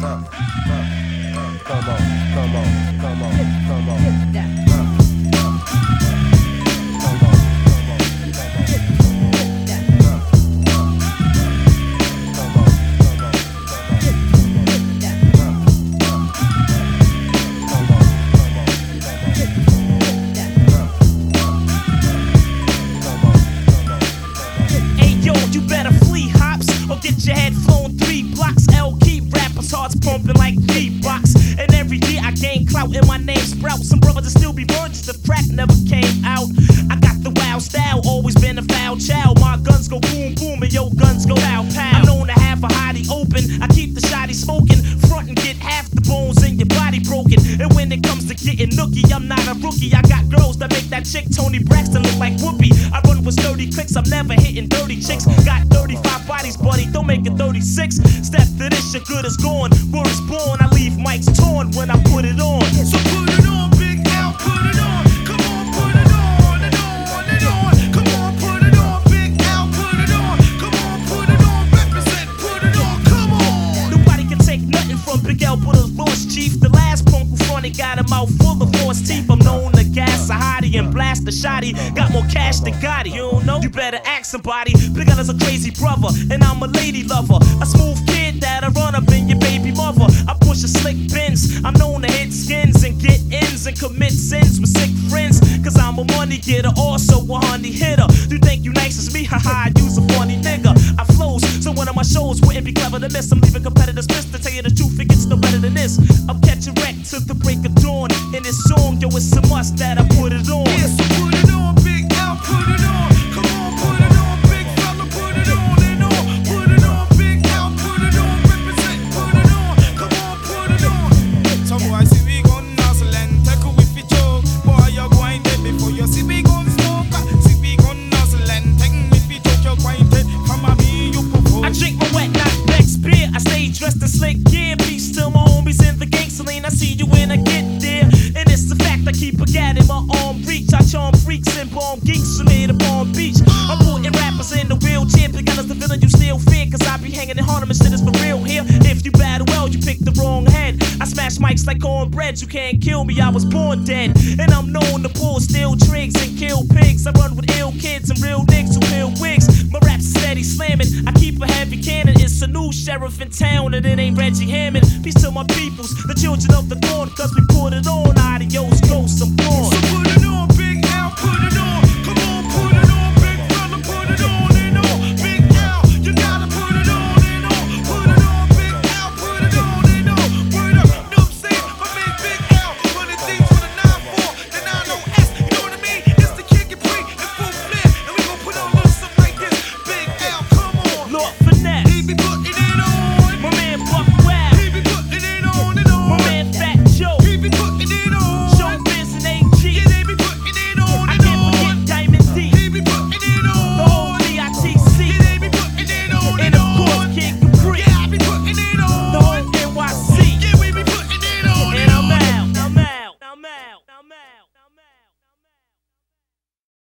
Come on, come on, come on, come on. Get your head flown 3 blocks. L keep rappers' hearts pumping like beatbox. And every year I gain clout and my name sprouts. Some brothers that still be virgins, the crack never came out. I got the wild style, always been a foul child. My guns go boom boom and your guns go pow pow. I'm known to have a hottie open. I keep the shotty smoking. Front and get half the bones in your body broken. And when it comes to getting nookie, I'm not a rookie. I got girls that make that chick Tony Braxton look like Whoopi. I run with sturdy clicks, I'm never hitting dirty chicks. Got 35 bodies, buddy, don't make it 36. Step to this, your good is gone. Word is born, I leave mics torn when I put it on. So put it on, Big L, put it on. Come on, put it on and on and on. Come on, put it on, Big L, put it on. Come on, put it on, represent, put it on, come on. Nobody can take nothing from Big L, but a lost chief. The last punk who fronted got a mouth full of false teeth. I'm known to gas a hottie and blast a shotty. Got more cash than Gotti. You don't know? You better ask somebody. Big L is a crazy brother, and I'm a lady lover. A smooth kid that'll run up in your baby mother. I push a slick Benz. I'm known to hit skins and get ins and commit sins with sick friends. Cause I'm a money getter, also a honey hitter. You think you nice as me? Haha, you's a funny nigga. I flows, so one of my shows wouldn't be clever to miss. I'm leaving competitors pissed. To tell you the truth, it gets no better than this. I'm catching wreck to the break of dawn. In this song, yo, it's a must that I put it on. Yeah, so put it on, Big L, put it on. Come on, put it on, big fella, put it on and on. Put it on, Big L, put it on, represent, put it on. Come on, put it on. So boy, see we gon' nuzzle and take a whiffy joke. Boy, you're going dead before you see we gon' smoke. See we gon' nuzzle and take a whiffy joke. You're going dead. Come on, me, you propose. I drink my wet, not Beck's beer. I stay dressed in slick gear. Peace to my homies in the gang Celine. I see you when I get there. And it's the fact I keep a gat in my arm reach. I charm freaks and bomb geeks from here to Palm Beach. I'm putting rappers in the wheelchair. Big L is the villain you still fear. Cause I be hanging in Harlem and shit is for real here. If you battle well, you pick the wrong head. I smash mics like cornbread. You can't kill me, I was born dead. And I'm known to pull steel trigs and kill pigs. I run with ill kids and real niggas who peel wigs. My rap's steady slamming. I keep a heavy cannon. It's a new sheriff in town and it ain't Reggie Hammond. Peace to my peoples, the children of the dawn. Cause we put it on.